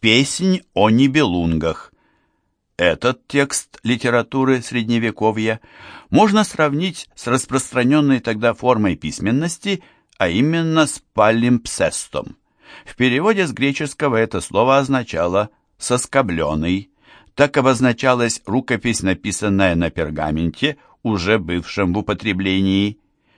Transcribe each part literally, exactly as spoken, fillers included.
Песнь о Нибелунгах. Этот текст литературы Средневековья можно сравнить с распространенной тогда формой письменности, а именно с палимпсестом. В переводе с греческого это слово означало «соскобленный». Так обозначалась рукопись, написанная на пергаменте, уже бывшем в употреблении.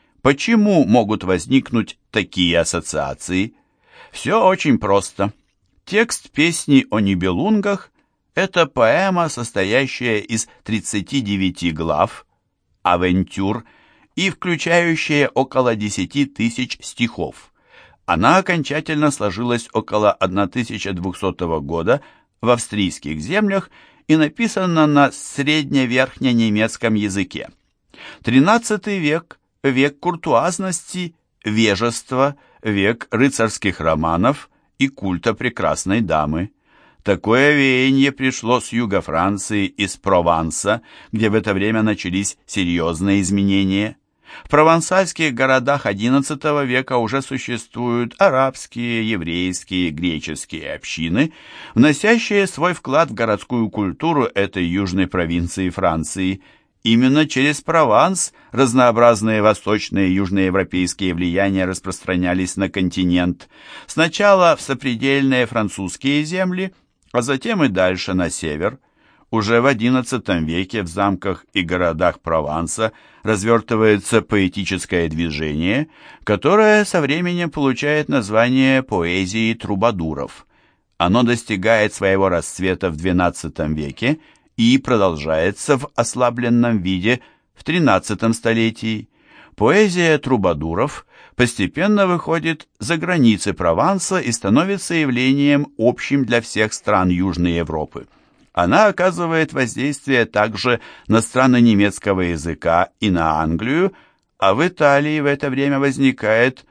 Почему могут возникнуть такие ассоциации? Все очень просто. Текст песни о Нибелунгах – это поэма, состоящая из тридцати девяти глав, авентюр, и включающая около десяти тысяч стихов. Она окончательно сложилась около тысяча двухсотого года в австрийских землях и написана на средневерхненемецком языке. тринадцатый век – век куртуазности, вежества, век рыцарских романов и культа прекрасной дамы. Такое веяние пришло с юга Франции, из Прованса, где в это время начались серьезные изменения. В провансальских городах одиннадцатого века уже существуют арабские, еврейские, греческие общины, вносящие свой вклад в городскую культуру этой южной провинции Франции. Именно через Прованс разнообразные восточные и южноевропейские влияния распространялись на континент. Сначала в сопредельные французские земли, а затем и дальше на север. Уже в одиннадцатом веке в замках и городах Прованса развертывается поэтическое движение, которое со временем получает название поэзии трубадуров. Оно достигает своего расцвета в двенадцатом веке и продолжается в ослабленном виде в тринадцатом столетии. Поэзия трубадуров постепенно выходит за границы Прованса и становится явлением общим для всех стран Южной Европы. Она оказывает воздействие также на страны немецкого языка и на Англию, а в Италии в это время возникает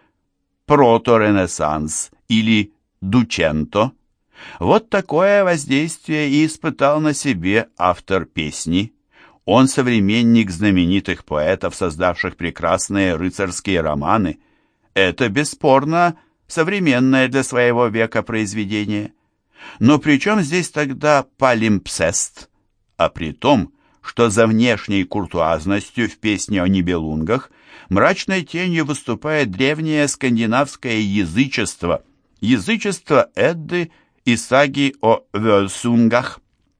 проторенессанс или дученто. Вот такое воздействие и испытал на себе автор песни. Он современник знаменитых поэтов, создавших прекрасные рыцарские романы. Это, бесспорно, современное для своего века произведение. Но при чем здесь тогда палимпсест? А при том, что за внешней куртуазностью в песне о Нибелунгах мрачной тенью выступает древнее скандинавское язычество, язычество Эдды и саги о Вёлсунгах.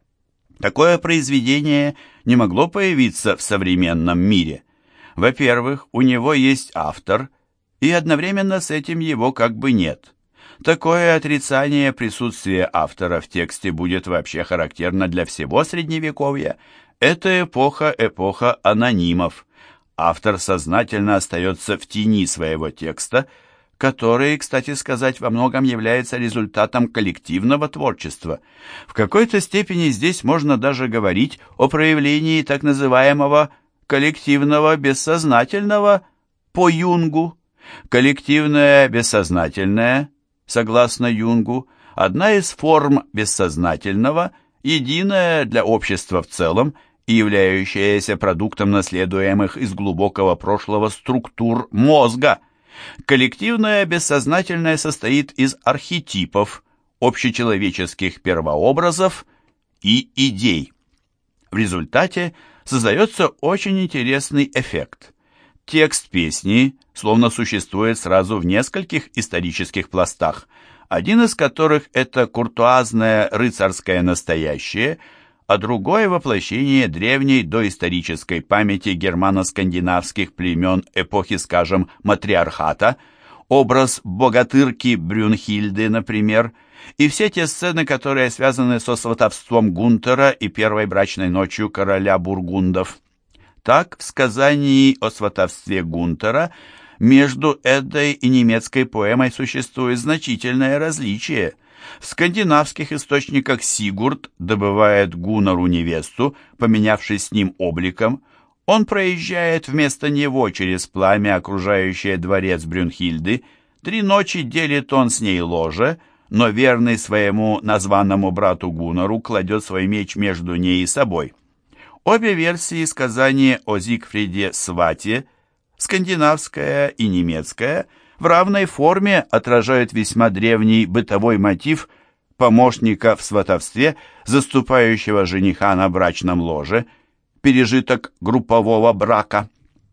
Такое произведение не могло появиться в современном мире. Во-первых, у него есть автор, и одновременно с этим его как бы нет. Такое отрицание присутствия автора в тексте будет вообще характерно для всего Средневековья. Это эпоха, эпоха анонимов. Автор сознательно остается в тени своего текста, который, кстати сказать, во многом является результатом коллективного творчества. В какой-то степени здесь можно даже говорить о проявлении так называемого коллективного бессознательного по Юнгу. Коллективное бессознательное, согласно Юнгу, одна из форм бессознательного, единая для общества в целом и являющаяся продуктом наследуемых из глубокого прошлого структур мозга. Коллективное бессознательное состоит из архетипов, общечеловеческих первообразов и идей. В результате создается очень интересный эффект. Текст песни словно существует сразу в нескольких исторических пластах, один из которых это куртуазное рыцарское настоящее, а другое воплощение древней доисторической памяти германо-скандинавских племен эпохи, скажем, матриархата, образ богатырки Брюнхильды, например, и все те сцены, которые связаны со сватовством Гунтера и первой брачной ночью короля бургундов. Так, в сказании о сватовстве Гунтера между Эддой и немецкой поэмой существует значительное различие. В скандинавских источниках Сигурд добывает Гуннару невесту, поменявшись с ним обликом. Он проезжает вместо него через пламя, окружающее дворец Брюнхильды. Три ночи делит он с ней ложе, но верный своему названному брату Гуннару кладет свой меч между ней и собой. Обе версии сказания о Зигфриде Свате, скандинавская и немецкая, в равной форме отражают весьма древний бытовой мотив помощника в сватовстве, заступающего жениха на брачном ложе, пережиток группового брака.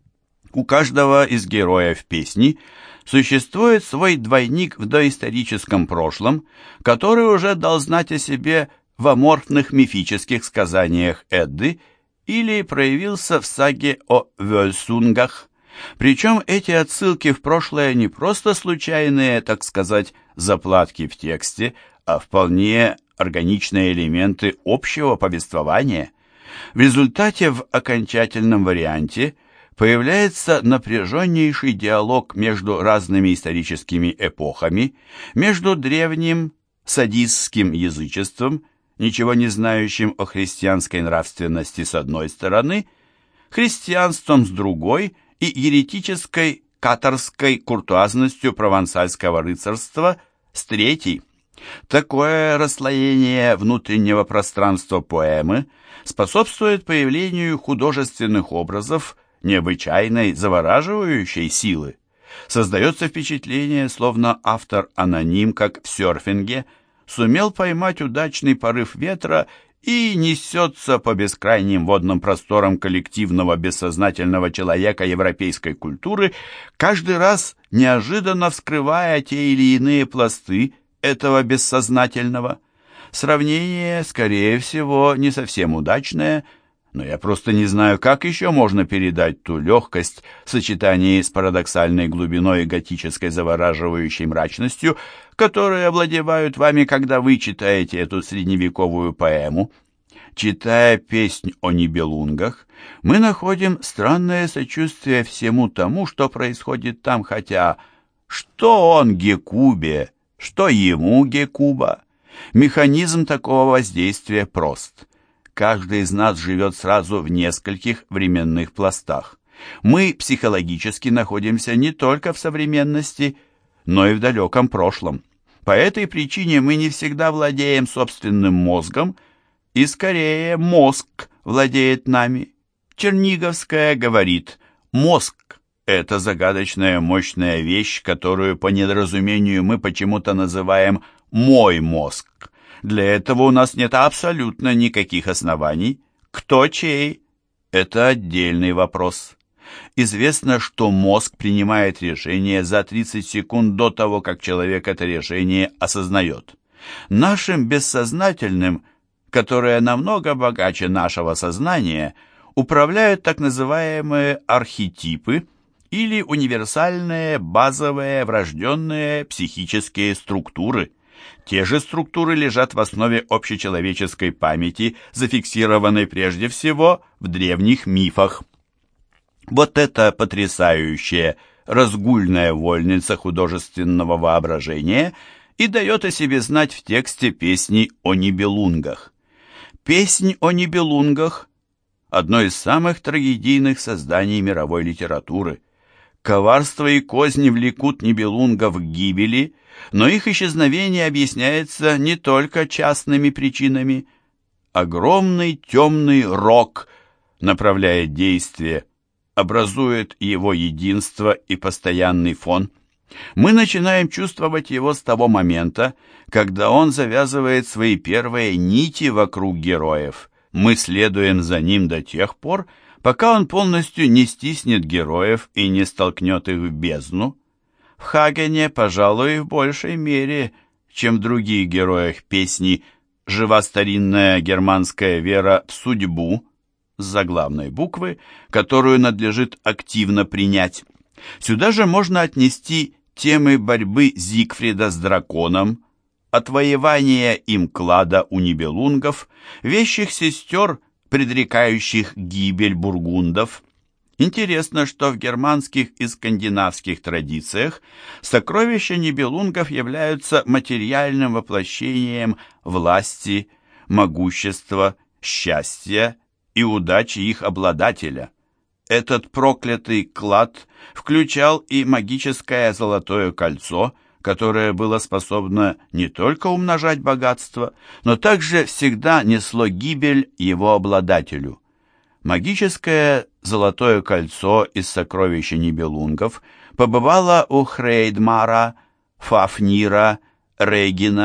У каждого из героев песни существует свой двойник в доисторическом прошлом, который уже дал знать о себе в аморфных мифических сказаниях Эдды или проявился в саге о Вёльсунгах. Причем эти отсылки в прошлое не просто случайные, так сказать, заплатки в тексте, а вполне органичные элементы общего повествования. В результате в окончательном варианте появляется напряженнейший диалог между разными историческими эпохами, между древним садистским язычеством, ничего не знающим о христианской нравственности с одной стороны, христианством с другой и еретической каторской куртуазностью провансальского рыцарства с третьей. Такое расслоение внутреннего пространства поэмы способствует появлению художественных образов необычайной, завораживающей силы. Создается впечатление, словно автор-аноним, как в серфинге, сумел поймать удачный порыв ветра и несется по бескрайним водным просторам коллективного бессознательного человека европейской культуры, каждый раз неожиданно вскрывая те или иные пласты этого бессознательного. Сравнение, скорее всего, не совсем удачное, но я просто не знаю, как еще можно передать ту легкость в сочетании с парадоксальной глубиной и готической завораживающей мрачностью, которые овладевают вами, когда вы читаете эту средневековую поэму. Читая «Песнь о Нибелунгах», мы находим странное сочувствие всему тому, что происходит там, хотя что он Гекубе, что ему Гекуба. Механизм такого воздействия прост. Каждый из нас живет сразу в нескольких временных пластах. Мы психологически находимся не только в современности, но и в далеком прошлом. По этой причине мы не всегда владеем собственным мозгом, и скорее мозг владеет нами. Черниговская говорит: «Мозг – это загадочная мощная вещь, которую по недоразумению мы почему-то называем «мой мозг». Для этого у нас нет абсолютно никаких оснований. Кто чей – это отдельный вопрос. Известно, что мозг принимает решение за тридцать секунд до того, как человек это решение осознает. Нашим бессознательным, которое намного богаче нашего сознания, управляют так называемые архетипы или универсальные базовые врожденные психические структуры. Те же структуры лежат в основе общечеловеческой памяти, зафиксированной прежде всего в древних мифах. Вот эта потрясающая разгульная вольница художественного воображения и дает о себе знать в тексте песни о Нибелунгах. «Песнь о Нибелунгах» – одно из самых трагедийных созданий мировой литературы. Коварство и козни влекут Нибелунгов к гибели, но их исчезновение объясняется не только частными причинами. Огромный темный рог направляет действие, образует его единство и постоянный фон. Мы начинаем чувствовать его с того момента, когда он завязывает свои первые нити вокруг героев. Мы следуем за ним до тех пор, пока он полностью не стиснет героев и не столкнет их в бездну. В Хагене, пожалуй, в большей мере, чем в других героях песни, жива старинная германская вера в судьбу с заглавной буквы, которую надлежит активно принять. Сюда же можно отнести темы борьбы Зигфрида с драконом, отвоевания им клада у Нибелунгов, вещих сестер, предрекающих гибель бургундов. Интересно, что в германских и скандинавских традициях сокровища Нибелунгов являются материальным воплощением власти, могущества, счастья и удачи их обладателя. Этот проклятый клад включал и магическое золотое кольцо, которое было способно не только умножать богатство, но также всегда несло гибель его обладателю. Магическое золотое кольцо из сокровища Нибелунгов побывало у Хрейдмара, Фафнира, Регина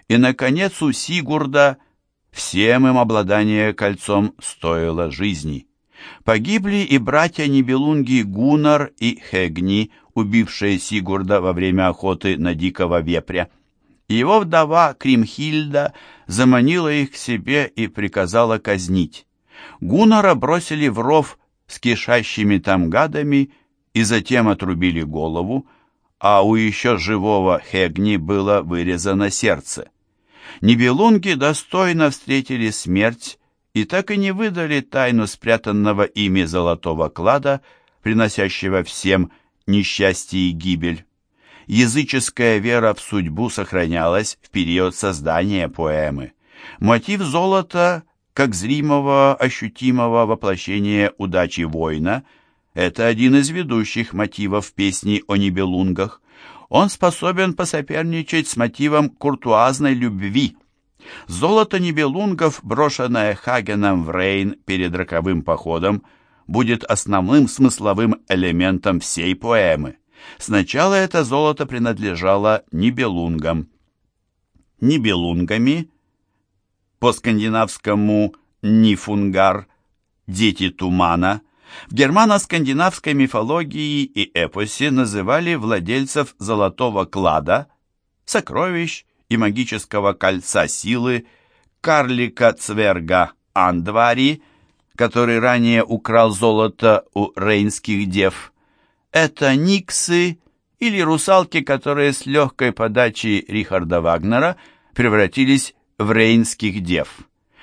И, наконец, у Сигурда всем им обладание кольцом стоило жизни. Погибли и братья-нибелунги Гуннар и Хегни, убившие Сигурда во время охоты на дикого вепря. Его вдова Кримхильда заманила их к себе и приказала казнить. Гуннара бросили в ров с кишащими там гадами и затем отрубили голову, а у еще живого Хегни было вырезано сердце. Нибелунги достойно встретили смерть и так и не выдали тайну спрятанного ими золотого клада, приносящего всем несчастье и гибель. Языческая вера в судьбу сохранялась в период создания поэмы. Мотив золота, как зримого, ощутимого воплощения удачи воина, это один из ведущих мотивов песни о Нибелунгах. Он способен посоперничать с мотивом куртуазной любви. Золото Нибелунгов, брошенное Хагеном в Рейн перед роковым походом, будет основным смысловым элементом всей поэмы. Сначала это золото принадлежало Нибелунгам. Нибелунгами, по-скандинавскому «нифунгар», «дети тумана», в германо-скандинавской мифологии и эпосе называли владельцев золотого клада, сокровищ и магического кольца силы, карлика-цверга Андвари, который ранее украл золото у рейнских дев. Это никсы или русалки, которые с легкой подачи Рихарда Вагнера превратились в рейнских дев.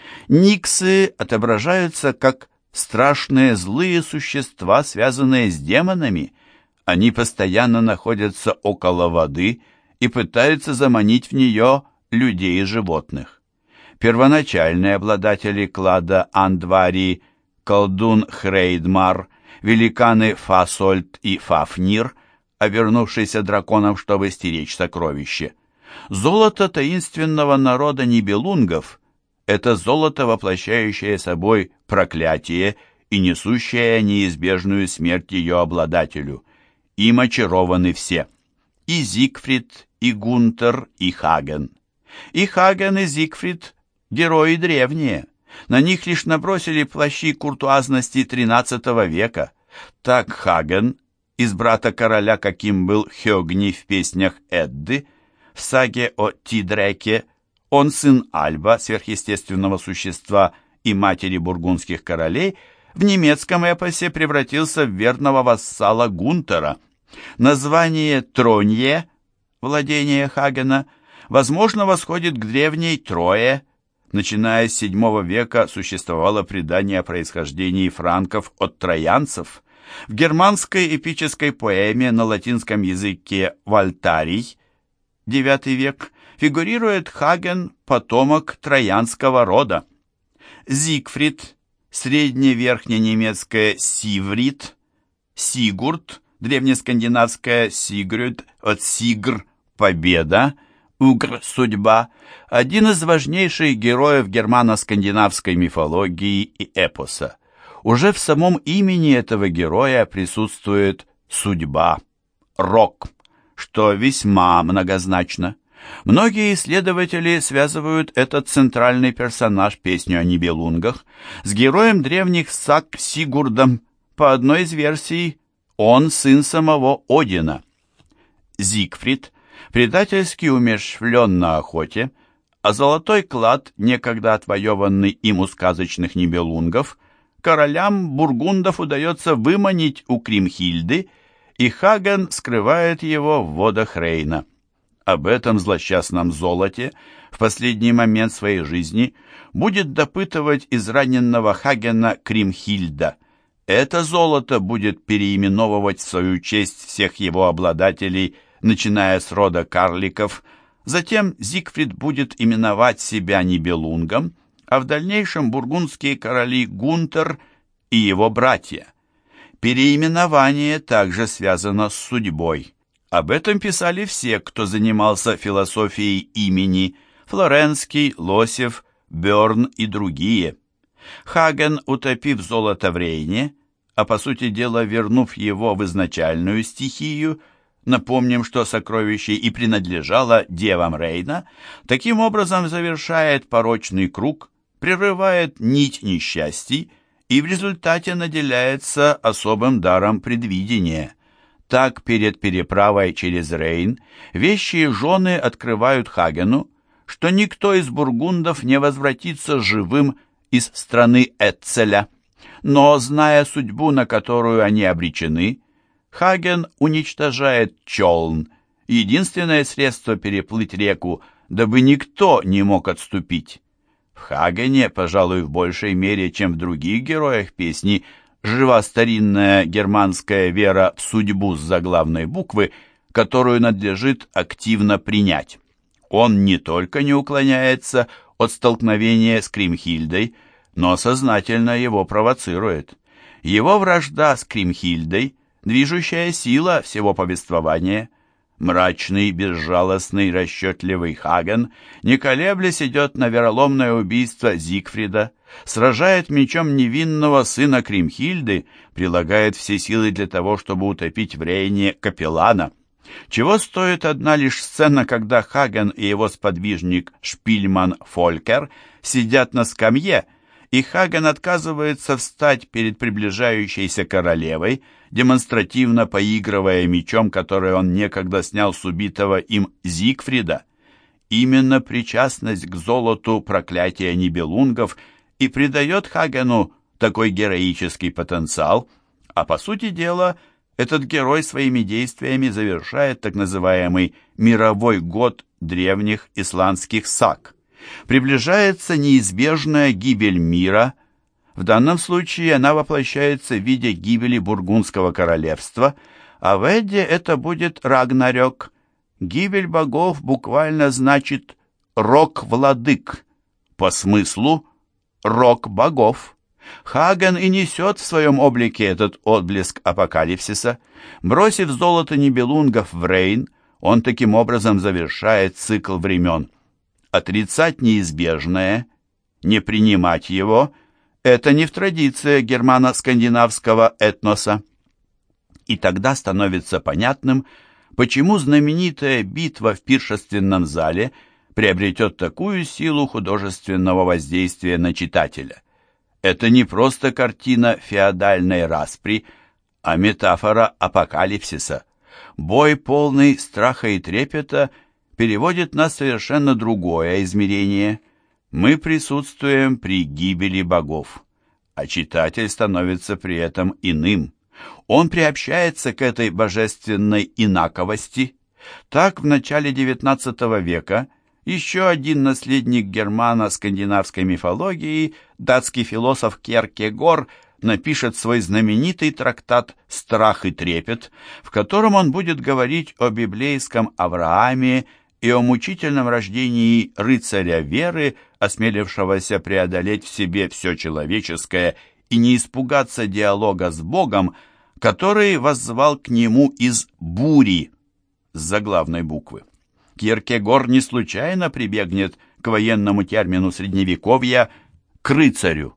Никсы отображаются как страшные злые существа, связанные с демонами. Они постоянно находятся около воды и пытаются заманить в нее людей и животных. Первоначальные обладатели клада Андвари, колдун Хрейдмар, великаны Фасольд и Фафнир, обернувшиеся драконом, чтобы стеречь сокровище. Золото таинственного народа Нибелунгов – это золото, воплощающее собой проклятие и несущее неизбежную смерть ее обладателю. Им очарованы все – и Зигфрид, и Гунтер, и Хаген. И Хаген, и Зигфрид – герои древние. На них лишь набросили плащи куртуазности тринадцатого века. Так Хаген, из брата короля, каким был Хёгни в песнях Эдды, в саге о Тидреке, он сын Альба, сверхъестественного существа и матери бургундских королей, в немецком эпосе превратился в верного вассала Гунтера. Название Тронье, владение Хагена, возможно, восходит к древней Трое. Начиная с седьмого века существовало предание о происхождении франков от троянцев. В германской эпической поэме на латинском языке «Вальтарий» девятый век фигурирует Хаген, потомок троянского рода. Зигфрид, средневерхненемецкое Сиврид, Сигурд, древнескандинавское Сигрюд, от Сигр – победа, Угр – судьба, один из важнейших героев германо-скандинавской мифологии и эпоса. Уже в самом имени этого героя присутствует судьба, рок, что весьма многозначно. Многие исследователи связывают этот центральный персонаж песню о Нибелунгах с героем древних саг Сигурдом. По одной из версий, он сын самого Одина. Зигфрид предательски умерщвлен на охоте, а золотой клад, некогда отвоеванный им у сказочных Нибелунгов, королям бургундов удается выманить у Кримхильды, и Хаген скрывает его в водах Рейна. Об этом злосчастном золоте в последний момент своей жизни будет допытывать израненного Хагена Кримхильда. Это золото будет переименовывать в свою честь всех его обладателей, начиная с рода карликов. Затем Зигфрид будет именовать себя Нибелунгом, а в дальнейшем бургундские короли Гунтер и его братья. Переименование также связано с судьбой. Об этом писали все, кто занимался философией имени: Флоренский, Лосев, Бёрн и другие. Хаген, утопив золото в Рейне, а по сути дела вернув его в изначальную стихию, напомним, что сокровище и принадлежало девам Рейна, таким образом завершает порочный круг, прерывает нить несчастий и в результате наделяется особым даром предвидения. Так, перед переправой через Рейн вещие жены открывают Хагену, что никто из бургундов не возвратится живым из страны Этцеля. Но, зная судьбу, на которую они обречены, Хаген уничтожает Чолн, единственное средство переплыть реку, дабы никто не мог отступить. В Хагене, пожалуй, в большей мере, чем в других героях песни, жива старинная германская вера в судьбу с заглавной буквы, которую надлежит активно принять. Он не только не уклоняется от столкновения с Кримхильдой, но сознательно его провоцирует. Его вражда с Кримхильдой – движущая сила всего повествования. Мрачный, безжалостный, расчетливый Хаген, не колеблясь, идет на вероломное убийство Зигфрида, сражает мечом невинного сына Кримхильды, прилагает все силы для того, чтобы утопить в Рейне капеллана. Чего стоит одна лишь сцена, когда Хаген и его сподвижник Шпильман Фолькер сидят на скамье, и Хаген отказывается встать перед приближающейся королевой, демонстративно поигрывая мечом, который он некогда снял с убитого им Зигфрида. Именно причастность к золоту проклятия нибелунгов и придает Хагену такой героический потенциал, а по сути дела этот герой своими действиями завершает так называемый «мировой год древних исландских саг». Приближается неизбежная гибель мира. В данном случае она воплощается в виде гибели Бургундского королевства, а в Эдде это будет Рагнарёк. Гибель богов буквально значит «рок-владык», по смыслу «рок богов». Хаген и несет в своем облике этот отблеск апокалипсиса. Бросив золото нибелунгов в Рейн, он таким образом завершает цикл времен. Отрицать неизбежное, не принимать его – это не в традиции германо-скандинавского этноса. И тогда становится понятным, почему знаменитая битва в пиршественном зале приобретет такую силу художественного воздействия на читателя. Это не просто картина феодальной распри, а метафора апокалипсиса. Бой, полный страха и трепета, переводит нас в совершенно другое измерение. Мы присутствуем при гибели богов, а читатель становится при этом иным. Он приобщается к этой божественной инаковости. Так, в начале девятнадцатого века еще один наследник германо-скандинавской мифологии, датский философ Кьеркегор, напишет свой знаменитый трактат «Страх и трепет», в котором он будет говорить о библейском Аврааме и о мучительном рождении рыцаря веры, осмелившегося преодолеть в себе все человеческое и не испугаться диалога с Богом, который воззвал к нему из бури с заглавной буквы. Кьеркегор не случайно прибегнет к военному термину Средневековья «к рыцарю».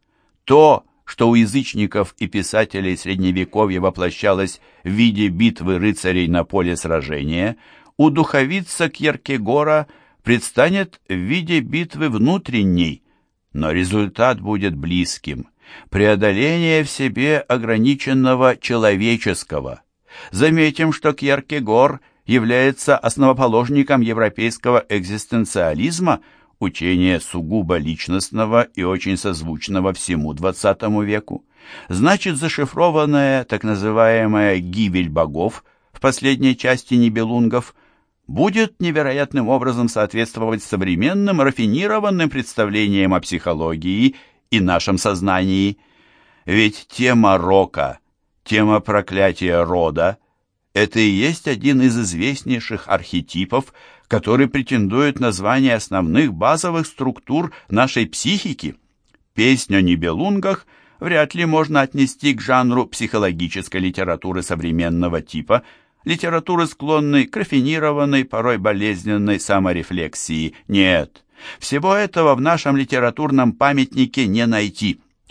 То, что у язычников и писателей Средневековья воплощалось в виде битвы рыцарей на поле сражения, у духовица Кьеркегора предстанет в виде битвы внутренней, но результат будет близким – преодоление в себе ограниченного человеческого. Заметим, что Кьеркегор является основоположником европейского экзистенциализма, учения сугубо личностного и очень созвучного всему двадцатому веку. Значит, зашифрованная так называемая «гибель богов» в последней части «Нибелунгов» будет невероятным образом соответствовать современным рафинированным представлениям о психологии и нашем сознании. Ведь тема рока, тема проклятия рода – это и есть один из известнейших архетипов, который претендует на звание основных базовых структур нашей психики. Песнь о Нибелунгах вряд ли можно отнести к жанру психологической литературы современного типа, литературы, склонной к рафинированной, порой болезненной саморефлексии. Нет, всего этого в нашем литературном памятнике не найти.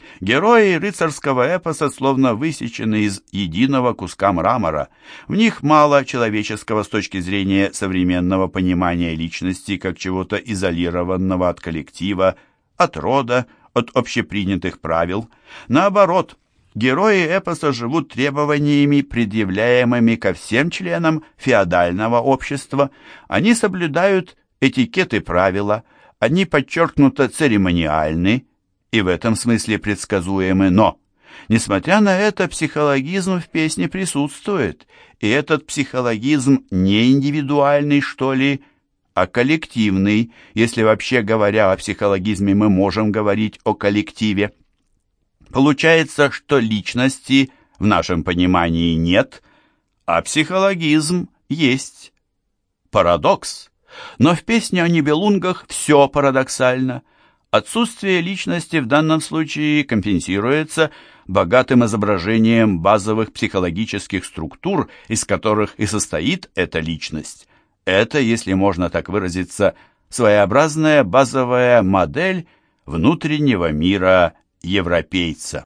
Герои рыцарского эпоса словно высечены из единого куска мрамора. В них мало человеческого с точки зрения современного понимания личности как чего-то изолированного от коллектива, от рода, от общепринятых правил. Наоборот, герои эпоса живут требованиями, предъявляемыми ко всем членам феодального общества. Они соблюдают этикет и правила, они подчеркнуто церемониальны и в этом смысле предсказуемы, но, несмотря на это, психологизм в песне присутствует, и этот психологизм не индивидуальный, что ли, а коллективный, если вообще говоря о психологизме мы можем говорить о коллективе. Получается, что личности в нашем понимании нет, а психологизм есть. Парадокс. Но в песне о Нибелунгах все парадоксально. Отсутствие личности в данном случае компенсируется богатым изображением базовых психологических структур, из которых и состоит эта личность. Это, если можно так выразиться, своеобразная базовая модель внутреннего мира европейца.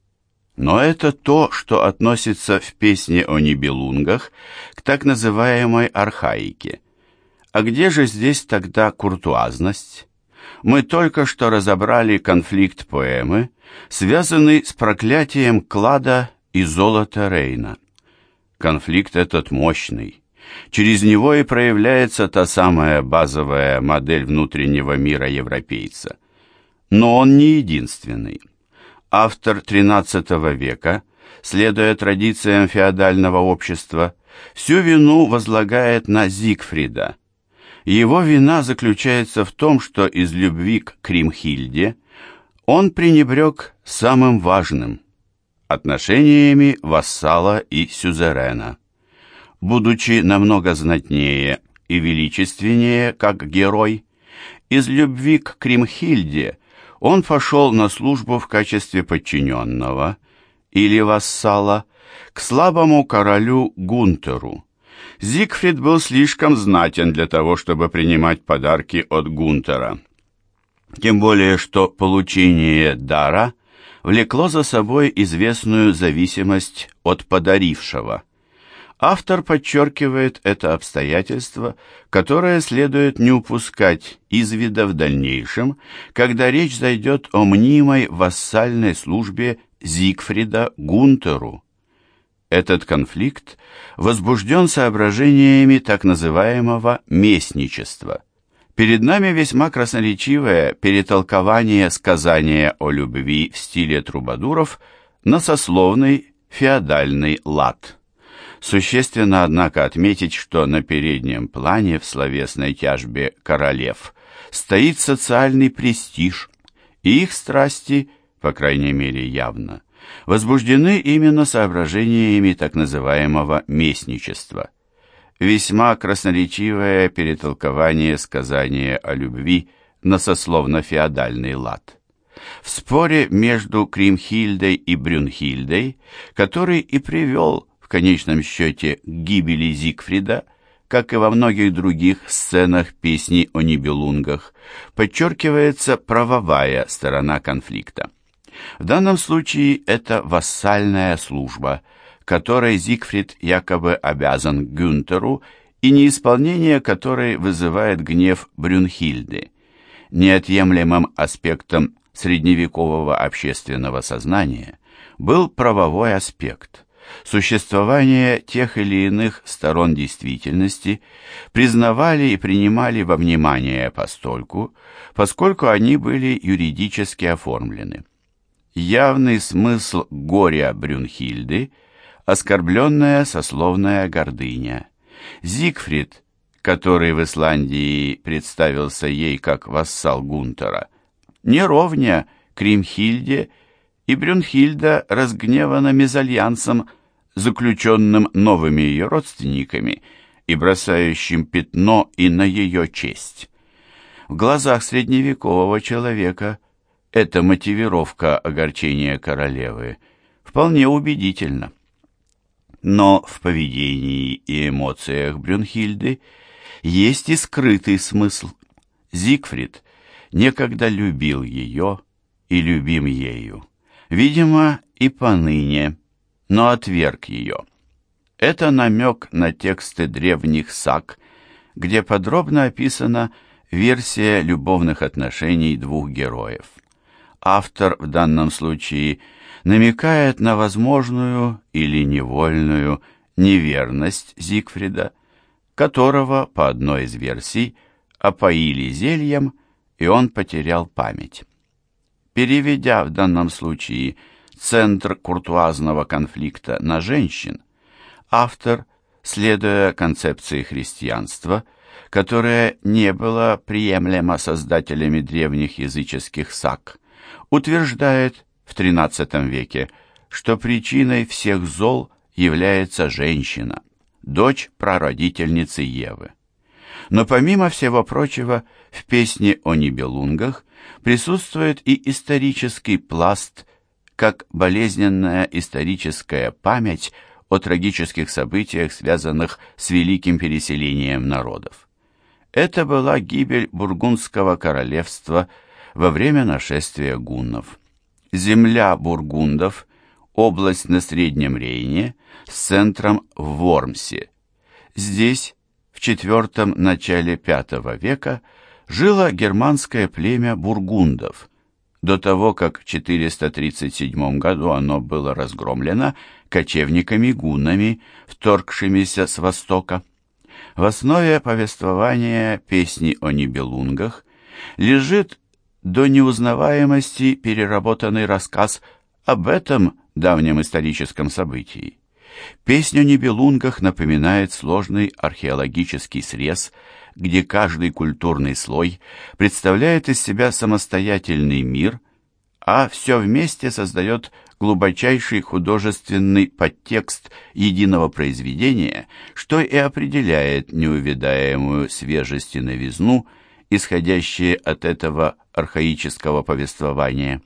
Но это то, что относится в песне о Нибелунгах к так называемой архаике. А где же здесь тогда куртуазность? Мы только что разобрали конфликт поэмы, связанный с проклятием клада и золота Рейна. Конфликт этот мощный. Через него и проявляется та самая базовая модель внутреннего мира европейца. Но он не единственный. Автор тринадцатого века, следуя традициям феодального общества, всю вину возлагает на Зигфрида. Его вина заключается в том, что из любви к Кримхильде он пренебрег самым важным – отношениями вассала и сюзерена. Будучи намного знатнее и величественнее, как герой, из любви к Кримхильде он пошел на службу в качестве подчиненного или вассала к слабому королю Гунтеру. Зигфрид был слишком знатен для того, чтобы принимать подарки от Гунтера. Тем более, что получение дара влекло за собой известную зависимость от подарившего. Автор подчеркивает это обстоятельство, которое следует не упускать из вида в дальнейшем, когда речь зайдет о мнимой вассальной службе Зигфрида Гунтеру. Этот конфликт возбужден соображениями так называемого местничества. Перед нами весьма красноречивое перетолкование сказания о любви в стиле трубадуров на сословный феодальный лад. Существенно, однако, отметить, что на переднем плане в словесной тяжбе королев стоит социальный престиж, и их страсти, по крайней мере явно, возбуждены именно соображениями так называемого местничества. Весьма красноречивое перетолкование сказания о любви на сословно-феодальный лад. В споре между Кримхильдой и Брюнхильдой, который и привел в конечном счете к гибели Зигфрида, как и во многих других сценах песни о Нибелунгах, подчеркивается правовая сторона конфликта. В данном случае это вассальная служба, которой Зигфрид якобы обязан Гюнтеру и неисполнение которой вызывает гнев Брюнхильды. Неотъемлемым аспектом средневекового общественного сознания был правовой аспект. Существование тех или иных сторон действительности признавали и принимали во внимание постольку, поскольку они были юридически оформлены. Явный смысл горя Брюнхильды – оскорбленная сословная гордыня. Зигфрид, который в Исландии представился ей как вассал Гунтера, не ровня Кримхильде, и Брюнхильда разгневана мезальянсом, заключенным новыми ее родственниками и бросающим пятно и на ее честь. В глазах средневекового человека эта мотивировка огорчения королевы вполне убедительна. Но в поведении и эмоциях Брюнхильды есть и скрытый смысл. Зигфрид некогда любил ее и любим ею. видимо, и поныне, но отверг ее. Это намек на тексты древних саг, где подробно описана версия любовных отношений двух героев. Автор в данном случае намекает на возможную или невольную неверность Зигфрида, которого, по одной из версий, опоили зельем, и он потерял память. Переведя в данном случае центр куртуазного конфликта на женщин, автор, следуя концепции христианства, которая не была приемлема создателями древних языческих саг, утверждает в тринадцатом веке, что причиной всех зол является женщина, дочь прародительницы Евы. Но помимо всего прочего, в песне о Нибелунгах присутствует и исторический пласт, как болезненная историческая память о трагических событиях, связанных с великим переселением народов. Это была гибель Бургундского королевства во время нашествия гуннов. Земля бургундов, область на Среднем Рейне, с центром в Вормсе. Здесь, в четвёртом начале пятого века, жило германское племя бургундов, до того, как в четыреста тридцать седьмом году оно было разгромлено кочевниками-гуннами, вторгшимися с востока. В основе повествования песни о Нибелунгах лежит до неузнаваемости переработанный рассказ об этом давнем историческом событии. Песня о Нибелунгах напоминает сложный археологический срез, где каждый культурный слой представляет из себя самостоятельный мир, а все вместе создает глубочайший художественный подтекст единого произведения, что и определяет неувядаемую свежесть и новизну, исходящие от этого архаического повествования.